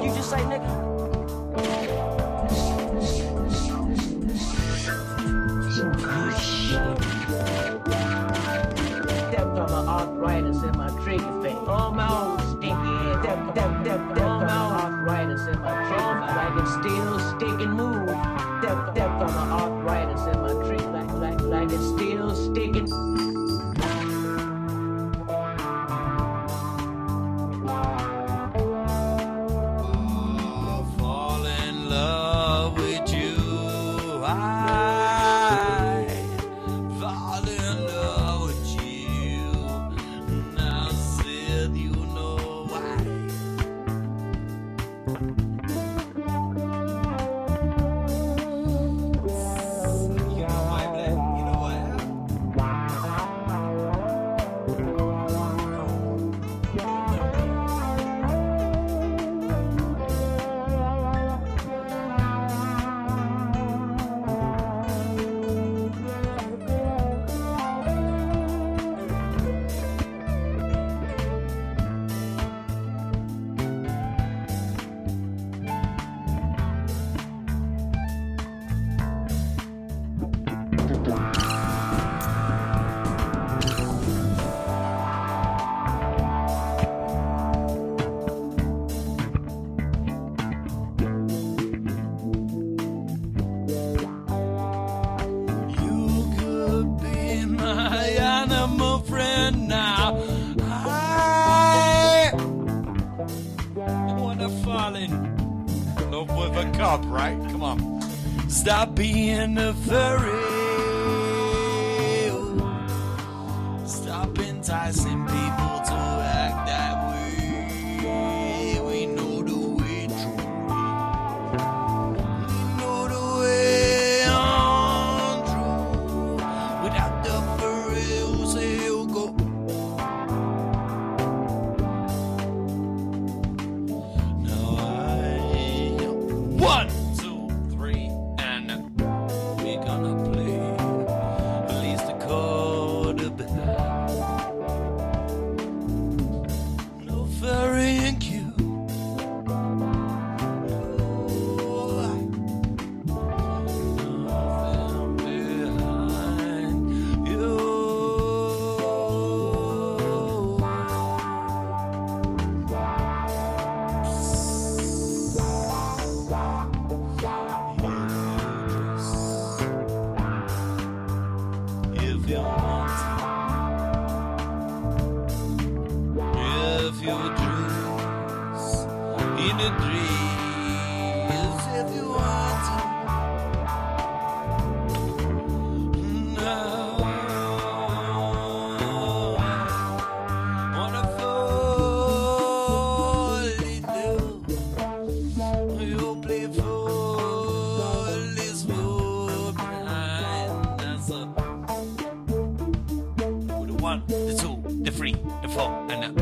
you just say, nigga? Some good shit. Step from my arthritis in my trigger finger. Oh, my old stinky head. Step from my arthritis in my trigger finger. Like it's still sticking move. Step from my arthritis in my trigger. Like it's still sticking. Right? Come on. Stop being a furry. Stop enticing people to act that way. We know the way truly. We know the way on true. Without the furry, who say you'll go? Now one, two, three, and we're gonna play at least a quarter behind. No furry and cute. Nothing behind you. If you want to, if you dreams in the dreams, if you want to, now wanna fall in love. You play for this fool behind us up. The one, the two, the three, the four, and the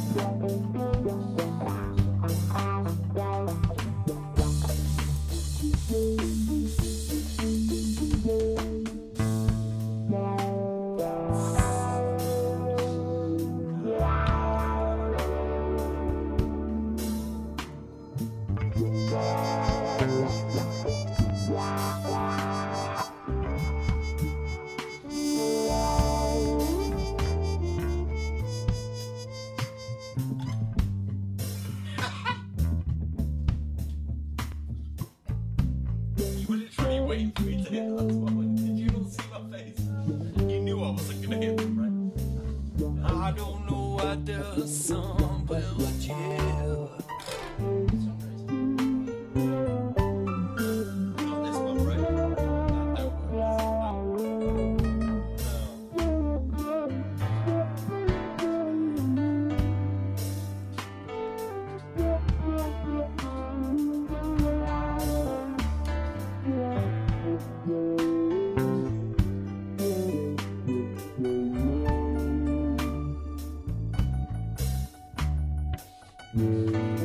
You were literally waiting for me to hit that one. Did you not see my face? You knew I wasn't gonna hit them, right? I don't know what the sun will chill. Not this one, right? That works.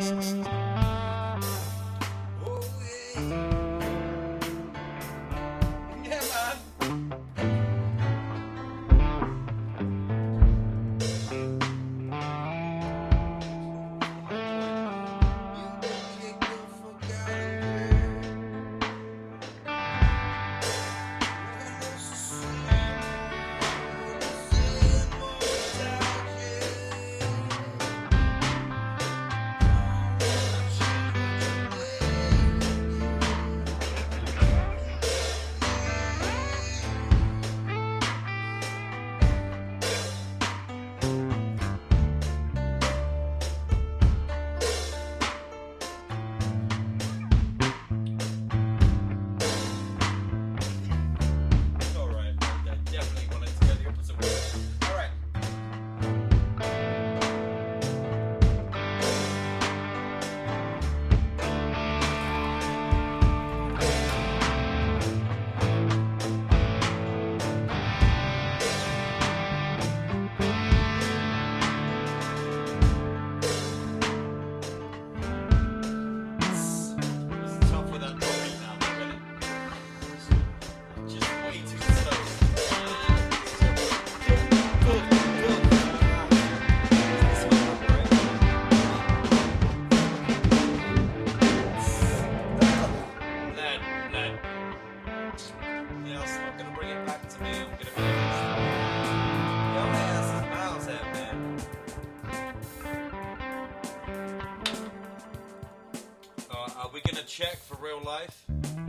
Are we gonna check for real life?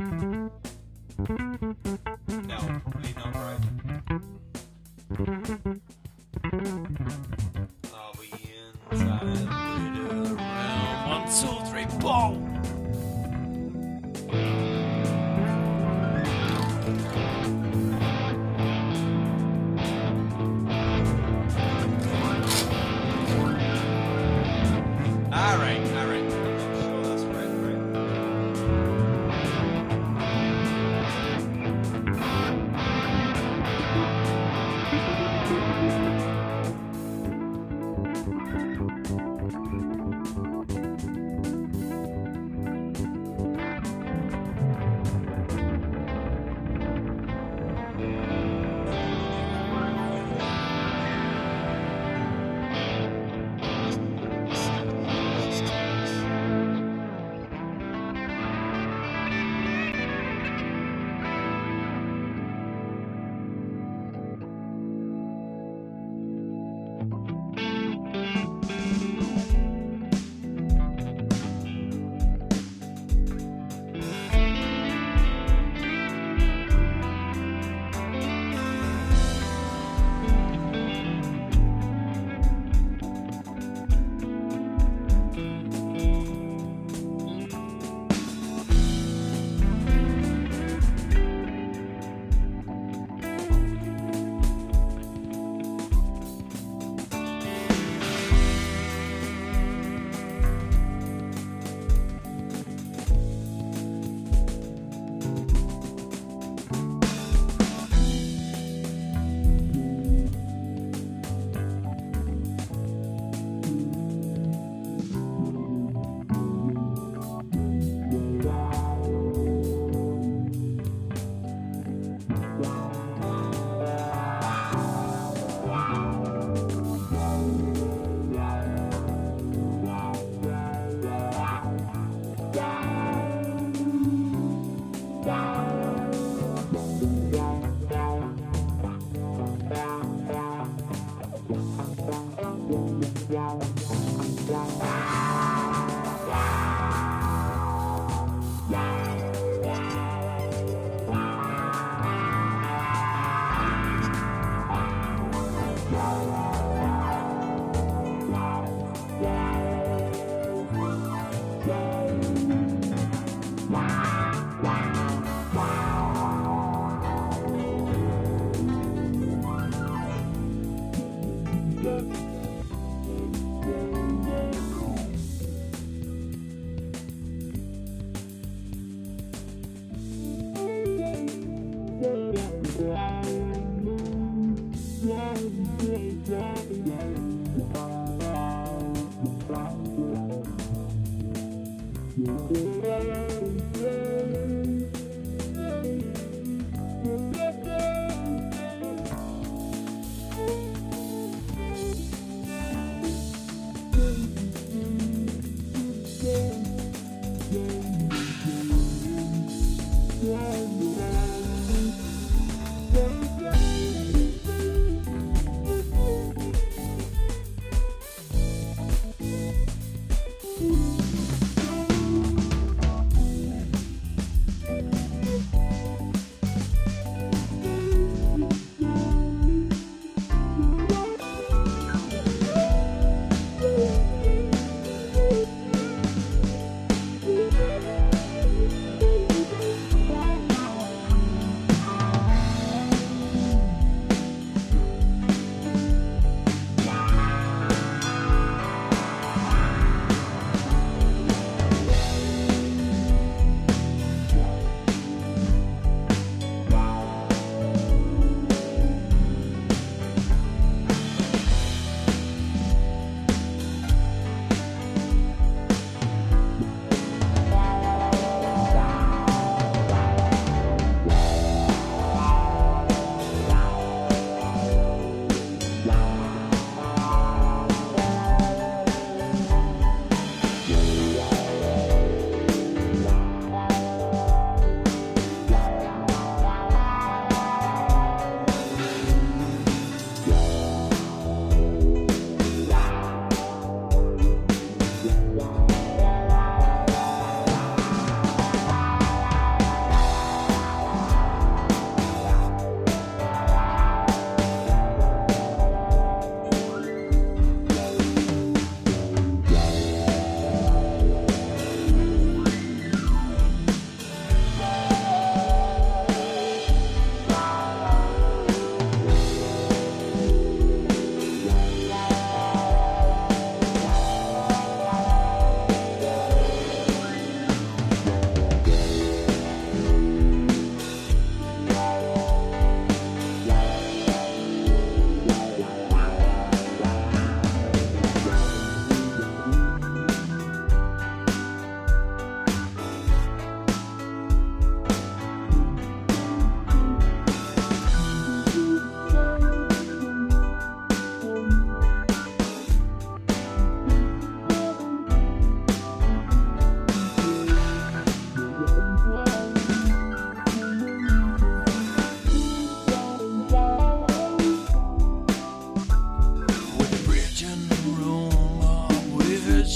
No, probably not, right? Are we inside? Around 1, 2, 3, boom! Alright. Sure, that's right.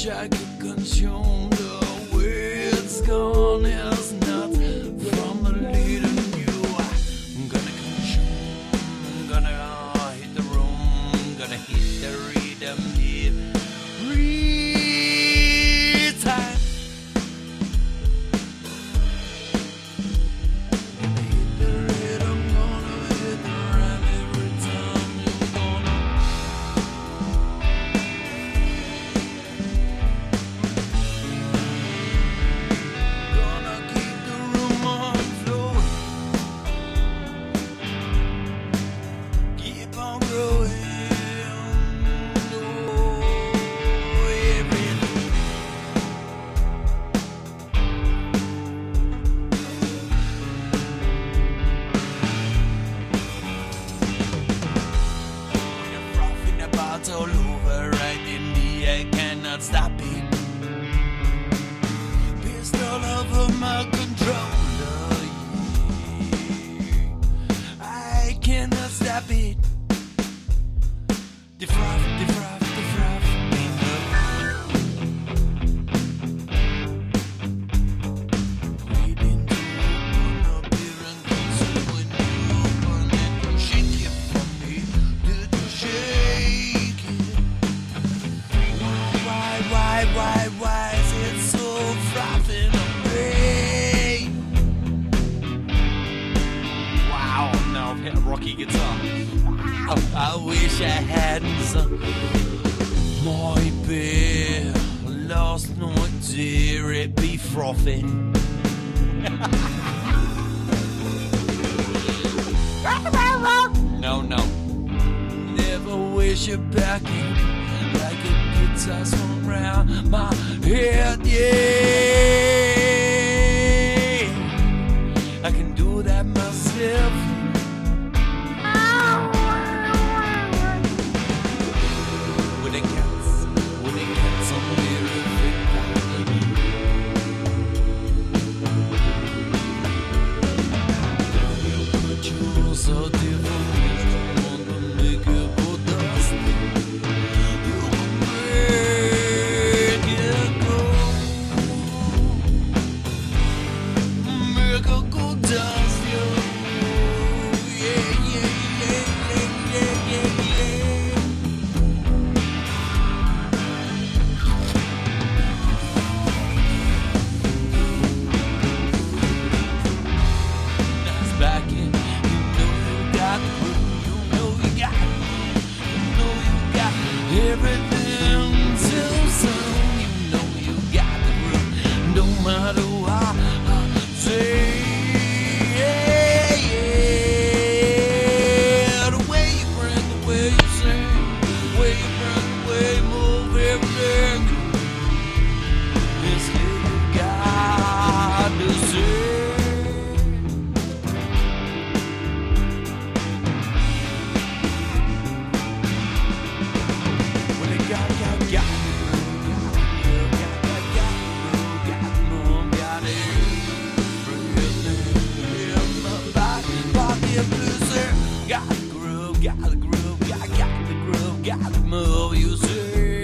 wish I could consume the way it's gone is not from the leading you. I'm gonna consume, I'm gonna hit the room, gonna hit the rhythm, time. Gonna hit the rhythm, gonna hit the rhyme every time you're gonna. Gonna keep the room on flow. Keep on growing. All over, right in me, I cannot stop it. Pistol over my controller, yeah. I cannot stop it. The froth, the froth, the froth. Waiting to open up here and consume when you open it. Shake it for me, did you shake? Why is it so frothing away? Wow, now I've hit a rocky guitar. I wish I hadn't might be last night, dear, it be frothing. No, never wish you back in. Like a guitar swung round my head, yeah. I can do that myself. With the cats on the roof. You're so different. Everything too soon, you know you got the groove. No matter what I say, yeah. The way you bring, the way you sing, the way you bring, the way you move, everything is here you got to say. Got the groove, got the groove, got the groove, got the move, you say.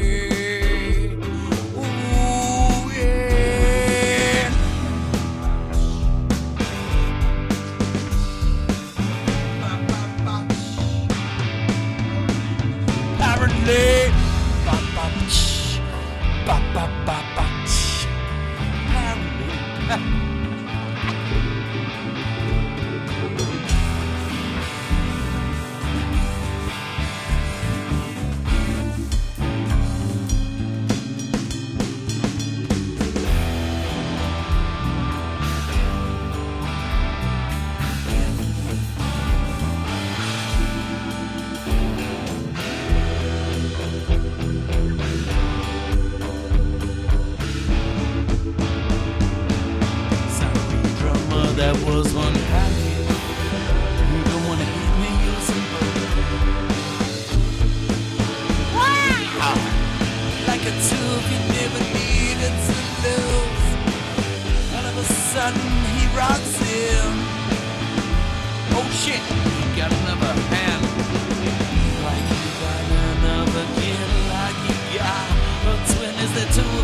Ooh, yeah. Apparently, that was unhappy. You don't wanna hit me, you're simple. Wow! Like a tube you never needed to lose. All of a sudden he rocks in. Oh shit, he got another hand. Like you got another kid, like you got a twin. Is there two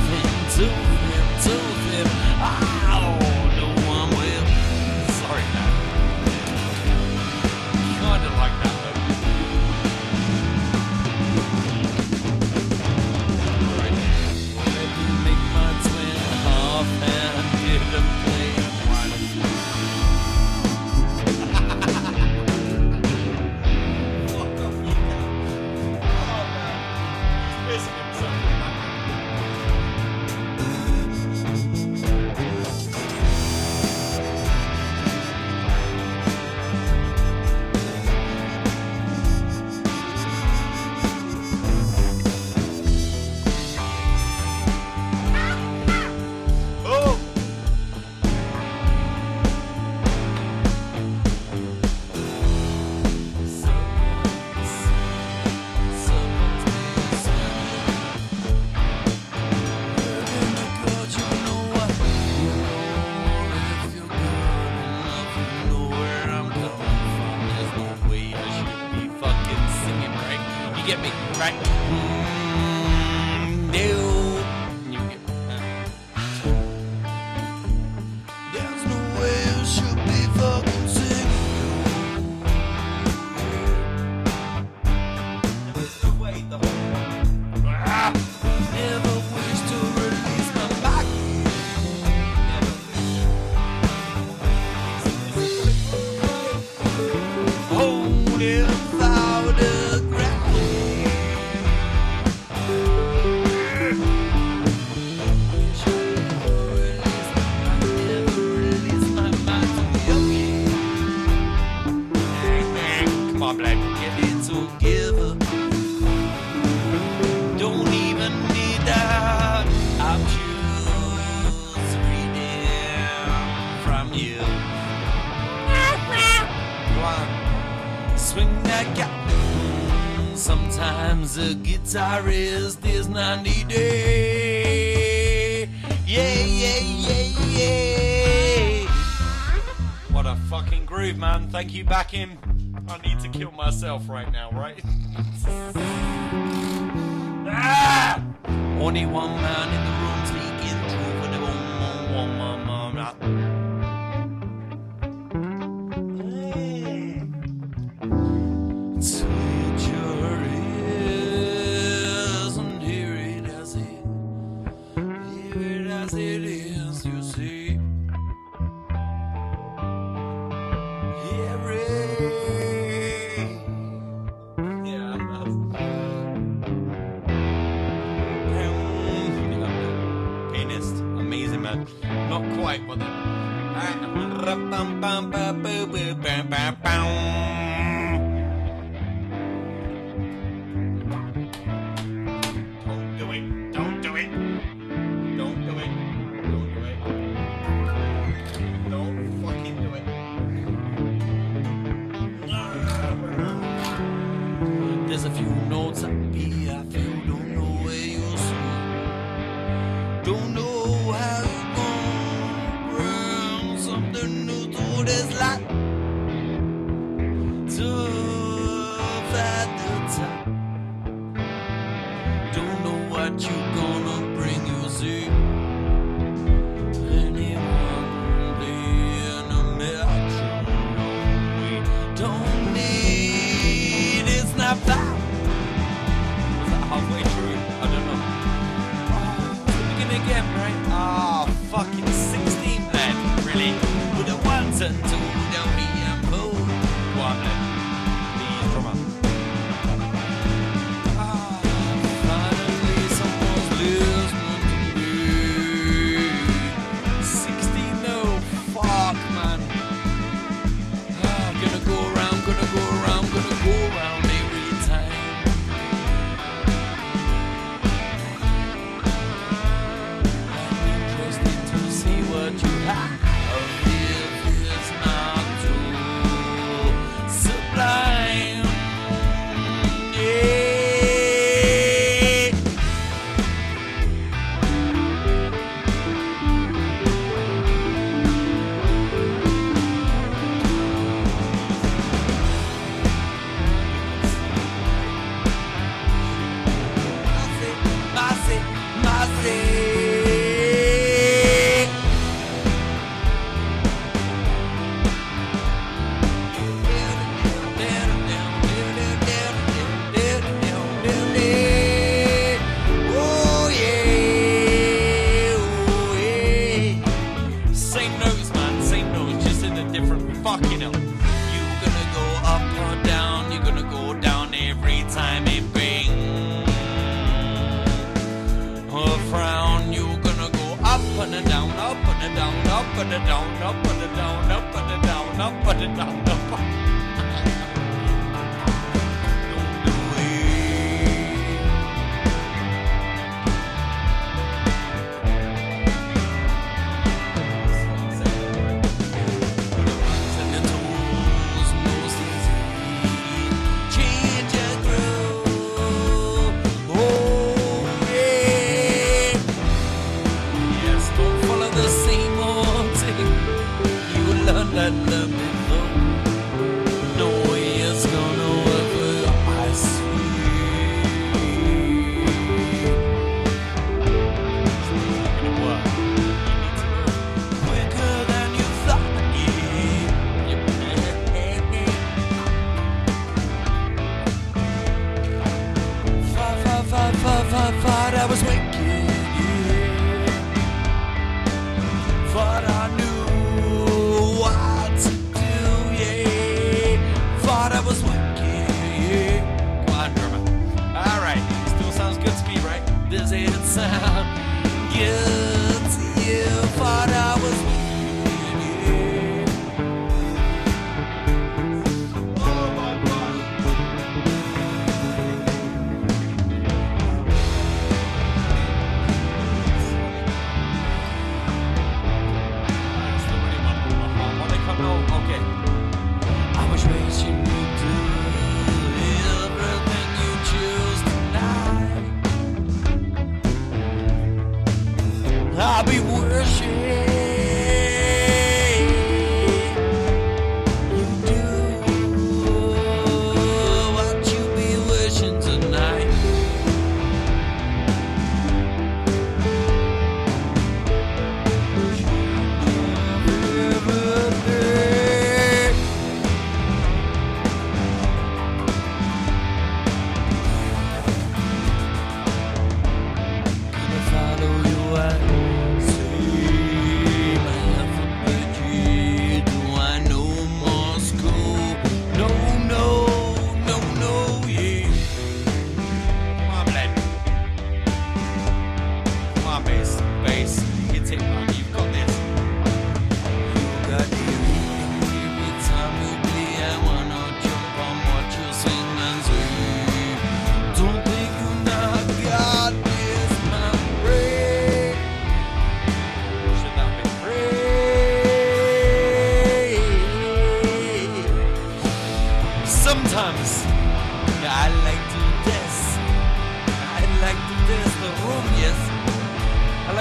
like sometimes a guitarist is not needed. Yeah. What a fucking groove, man. Thank you, Bakim. I need to kill myself right now, right? Ah! Only one man in the room speaking through for the one. Switch your ears and hear it as it is, you see. Pianist, amazing man. Not quite, but then. Don't do it. Don't fucking do it. There's a few notes I feel, don't know where you'll see. Don't know how you're gonna bring something new to this life. Tough at the top. Don't know what you're gonna bring, you see. Anyone in a metro we don't need is not that. Was that halfway through? I don't know. Again, right? Fucking 16 then, really. With a 1 and 2, down me and pull. One then. Please, drummer. Finally, someone's listening to me. 16, no. Fuck, man. Gonna go around every time. What you have is not too sublime. Yeah. Mercy. Fucking hell. You're gonna go up or down, you're gonna go down every time it bring a frown. You're gonna go up and a down, up and a down, up and a down, up and a down, up and a down, up and a down, up. Don't do Thought I was wicked, yeah. Thought I knew what to do, yeah. Thought I was wicked, yeah. Come on, drummer. Alright, still sounds good to me, right? Does it sound good to you? Thought I was wicked, oh my God. Okay. I was raising you to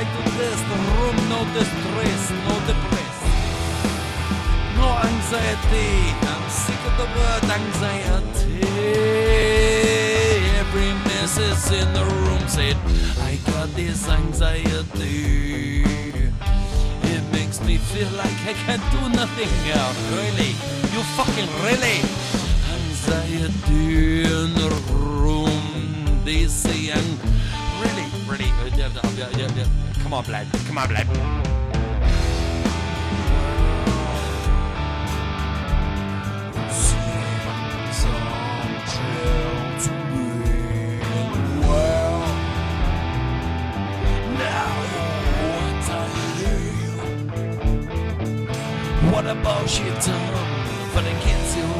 like to test the room, no distress, no depress, no anxiety. I'm sick of the word anxiety. Every missus in the room said, I got this anxiety. It makes me feel like I can't do nothing now. Really? You fucking really? Anxiety in the room. They say I'm really. Come on, blood. Come on, blood. What about shit time for the kids you?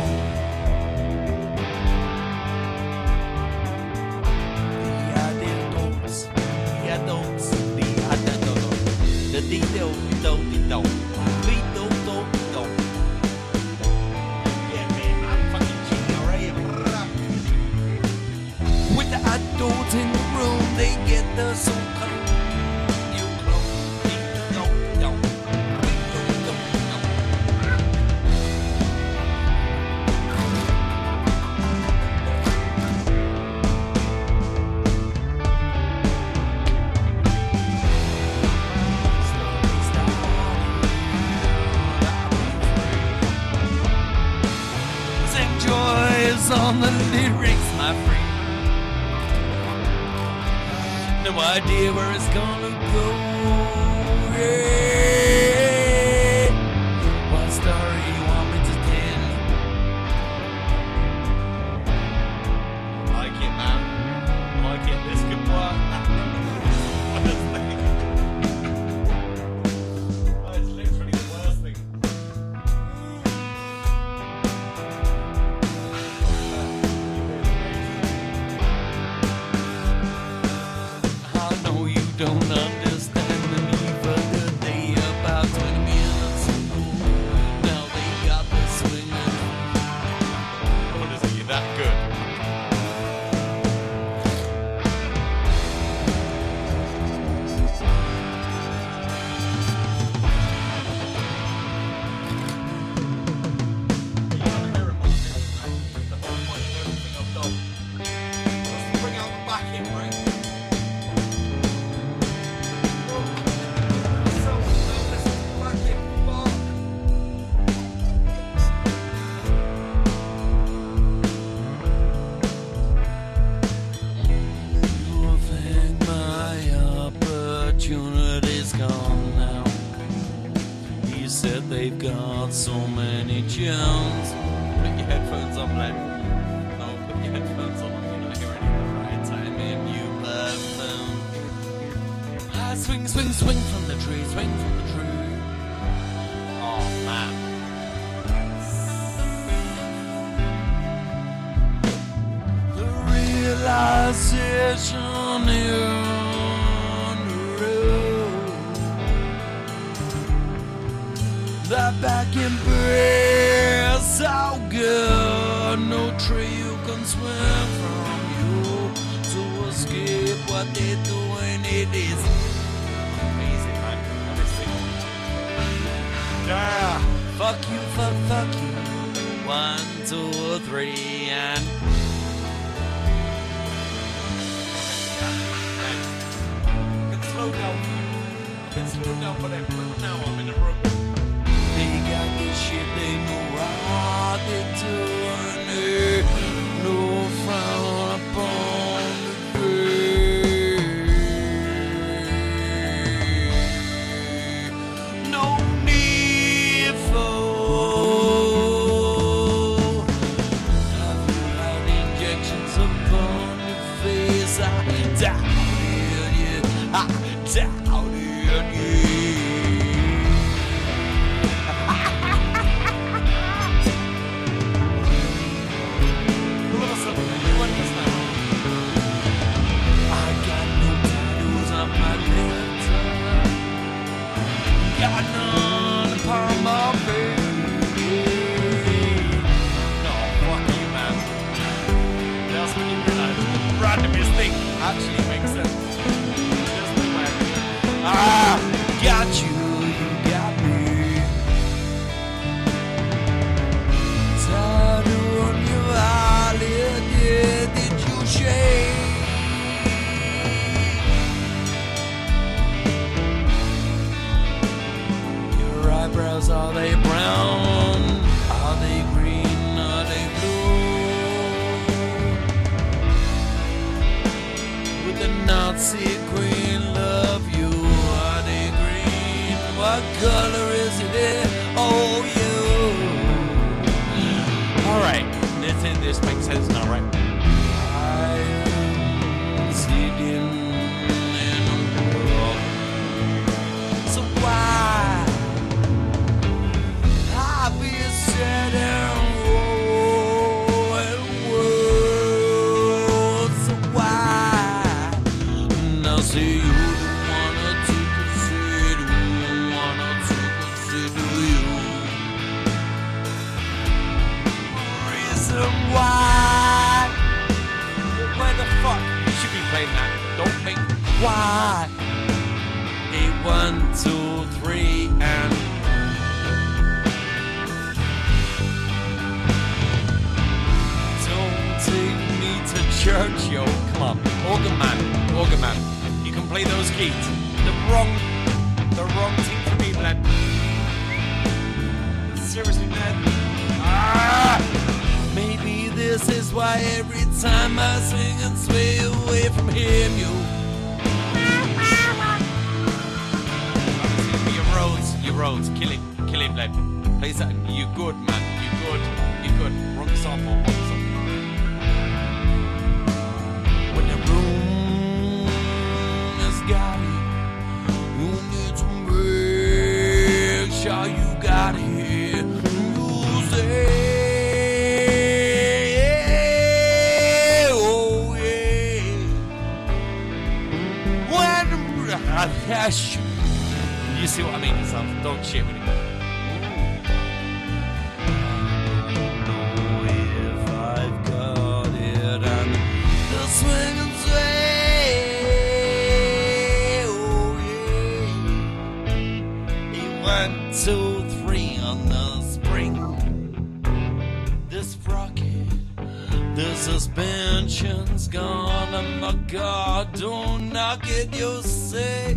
Yeah, man, I'm fucking GRA. With the adults in the room, they get the so called. On the lyrics, my friend. No idea where it's gonna go. Hey, what story you want me to tell? Like it, man. Like it. This could work. Honestly. Oh, it's literally the worst thing. Don't understand the need for the day about 20 minutes ago. Now they got the swinging. What is it? You that good? You gotta hear it, the whole point of everything I've done. Just to bring out the back in, right? Said they've got so many tunes. Put your headphones on, lad. No, put your headphones on. You're not hearing it the right time. And you love them. I swing from the tree, swing from the tree. Oh man. The realization is that back in breath so good, no tree you can swim from you to escape what they're doing. It is amazing, man. Honestly. Yeah. Fuck you. 1, 2, 3, and I can slow down for them, but now I'm in a room. They got this shit, they know how they doing it. No frown upon the grave. No need for. I've had injections upon your face. I doubted you. I doubted you. Got none upon my baby. No, fuck you, man. That's when you realize the randomest thing actually makes sense. Just the way the Nazi queen love you? Honey green, what color is it? Oh, you. Alright, this makes sense now, right? I'm sitting in a rock. So why I be sad and world? So why now see you don't wanna to consider, wanna to consider you? Reason why? Where the fuck? You should be playing that. Don't make why? 8, 1, 2, 3, and don't take me to church, yo. Come on, organ man. You can play those keys. The wrong team for me, Bled. Seriously, Bled. Maybe this is why every time I swing and sway away from him, you. Your roads, kill him, Bled. Play that. You good, man. You good. Wrong song. When the room has got it, you need to make sure you got it. Use it. Oh yeah. When you see what I mean? So don't shit with it. Swing and sway, oh yeah. 1, 2, 3 on the spring. This sprocket, the suspension's gone, and my God, don't knock it, you say.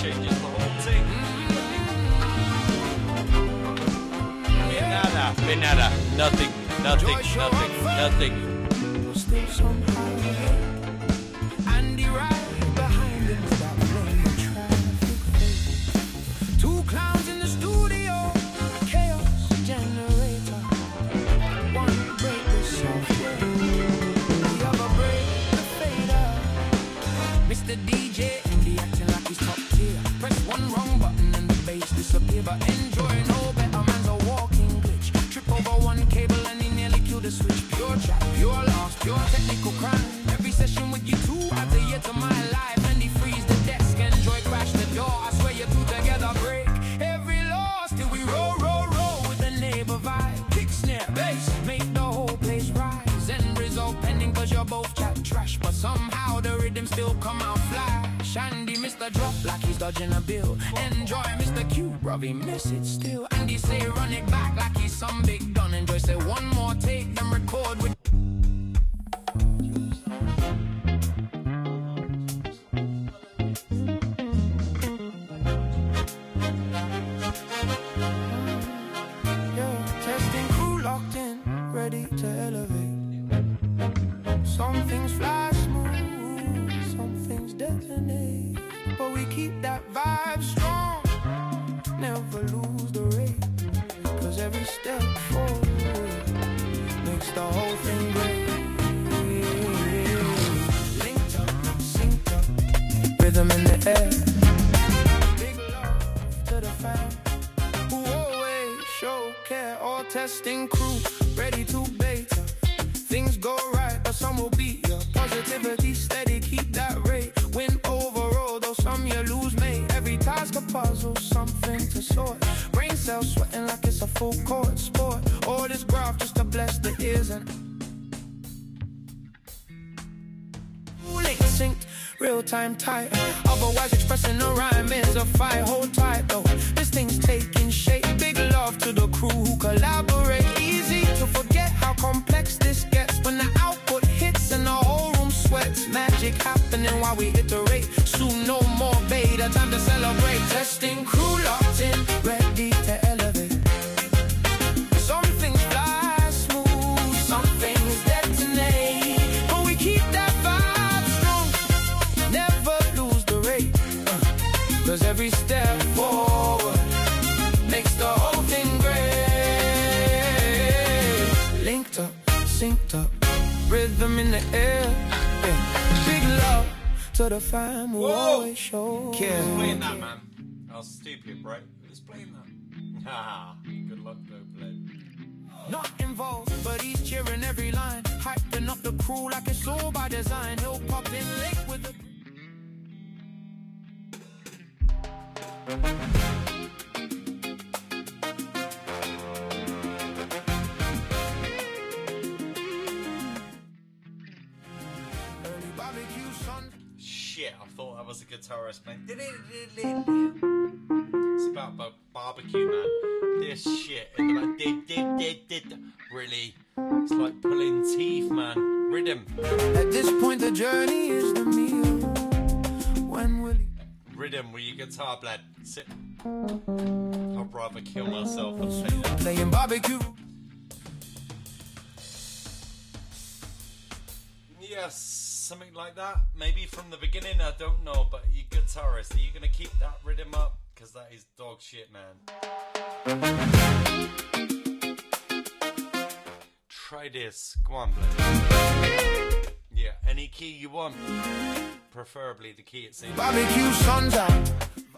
changes the whole thing. Nada. Nothing. Still somehow Andy right behind him with that blame traffic face. Two clowns in the studio, chaos generator. One break the software, the other break the fader. Mr. DJ Andy acting like he's top tier. Press one wrong button and the bass disappear. But enjoy no better man's a walking glitch. Trip over one cable and he nearly killed the switch. Pure trap, pure loss, pure technical crime. Every session with you two adds a year to my life. And he frees the desk, enjoy crash the door. I swear you two together break every loss till we roll with the neighbor vibe. Kick, snare, bass, make the whole place rise. End result pending cause you're both chat trash. But somehow the rhythm still come out flash. Andy Mr. Drop like he's dodging a bill. Enjoy Mr. Q, bruv, he miss it still. Andy say run it back like he's some big gun. Enjoy say one more take, then record with testing crew locked in, ready to elevate. Some things fly smooth, some things detonate. But we keep that vibe strong, never lose the rate. Cause every step forward makes the whole thing great. Linked up, synced up, rhythm in the air. Big love to the fam who always show care. All testing crew, ready to beta. Things go right, but some will beat ya. Positivity steady, keep that rate. Win overall, though some you lose, mate. Every task a puzzle, something to sort. Brain cells sweating like it's a full court sport. All this graph just to bless the ears and link synced, real time tight. Otherwise expressing a rhyme is a fight. Hold tight though, this thing's taking shape. Big love to the crew who collaborate. Easy to forget how complex this gets when the output hits and the whole room sweats. Magic happening while we iterate. Soon no more beta, time to celebrate. Testing crew locked in, ready to elevate. Some things fly smooth, some things detonate. But we keep that vibe strong, never lose the rate. Cause every step forward makes the whole thing great. Linked up, synced up, rhythm in the air. Yeah. Big love to the fam who always show care. Who's playing that, man? I was stupid, right? Who's playing that? Haha, good luck though, Bled. Not involved, but he's cheering every line. Hyping up the crew like it's all by design. He'll pop in late with the early barbecue sun. Shit, I thought that was a guitarist playing. It's about barbecue, man. This shit in the back. Really, it's like pulling teeth, man. Rhythm. At this point, the journey is the meal. When will he? Rhythm with your guitar, Bled. Sit. I'd rather kill myself than play that. Playing barbecue. Yes, something like that. Maybe from the beginning, I don't know. But you guitarist, are you gonna keep that rhythm up? Because that is dog shit, man. Try this. Go on, Bled. Yeah, any key you want. Preferably the key it seems. Barbecue sun's out.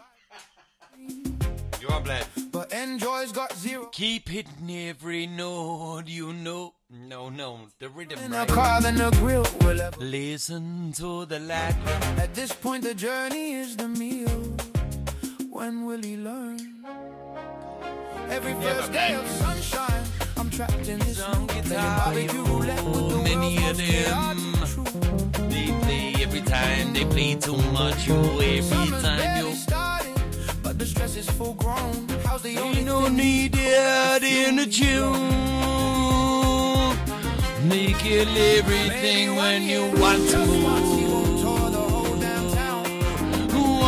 You are, Bled. But enjoy's got zero. Keep hitting every note, you know. No, the rhythm, In a right? car, then the grill will ever. Listen to the lad. At this point, the journey is the meal. When will he learn? Every first day of sunshine, I'm trapped in this Some mood. Playing guitar, barbecue roulette with the many world's of most chaotic them. truth. They play every time, they play too much, every Summer's time, barely starting, but the stress is full grown. How's the only Ain't no thing need that in the tune. Make it everything when you want to move. Want to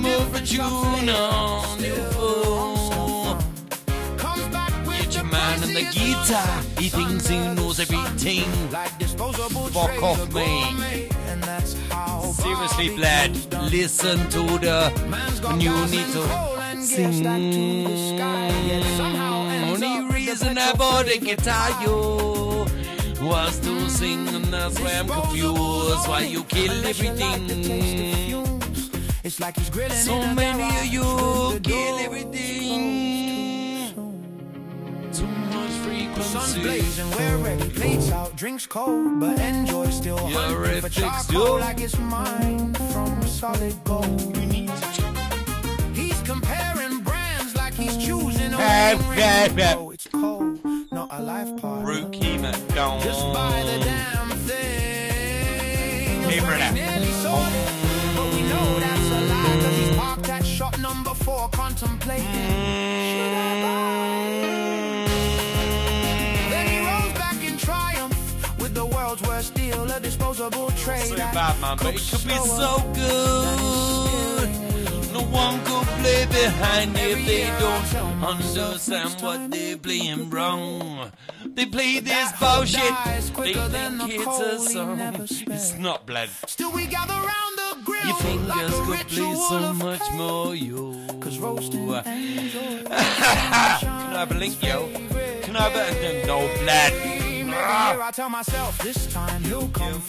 move a tune on your phone. Comes back with Get your the man on the priciest guitar. rose. He thinks he knows everything. Like disposable Fuck trays off, of mate. gourmet, and that's how Seriously, barbecue's Blad, done. listen to the Man's got when you gas need and to coal and gear stacked to the sky, yet somehow ends only up with the reason I petrol bought a flavor guitar, pie. yo, was to sing, and that's why I'm confused. Why you kill Unless you like the taste of everything? fumes. It's like he's grilling So in a many of garage you with the kill door everything. closed. Too much Sun's frequency. blazing, we're ready. Plates out, drinks cold, but enjoy still. You're Hunting a for fixed charcoal dude. like it's mine from solid gold. He's comparing brands like he's choosing a wedding ring. Oh, it's cold, not a life partner. Rookie McDonald. Just buy the damn thing. Hey, brother. Nearly sold it, but we know that's a lie, 'cause he's parked at shot number 4 contemplating. Should I buy? Then he rolls back in triumph with the world's worst deal, a disposable tray. So that bad, man, but it cooks could be slower so than good. No one could play behind if they don't understand what they're playing wrong. They play this bullshit. They think it's a song. It's not, Blood. Still we gather round the grill Your like fingers a could play ritual so of much pain. more, yo. 'Cause roasting and joy Can I have a link, yo? Can I have a... No, Blood. Here I tell myself this time he'll come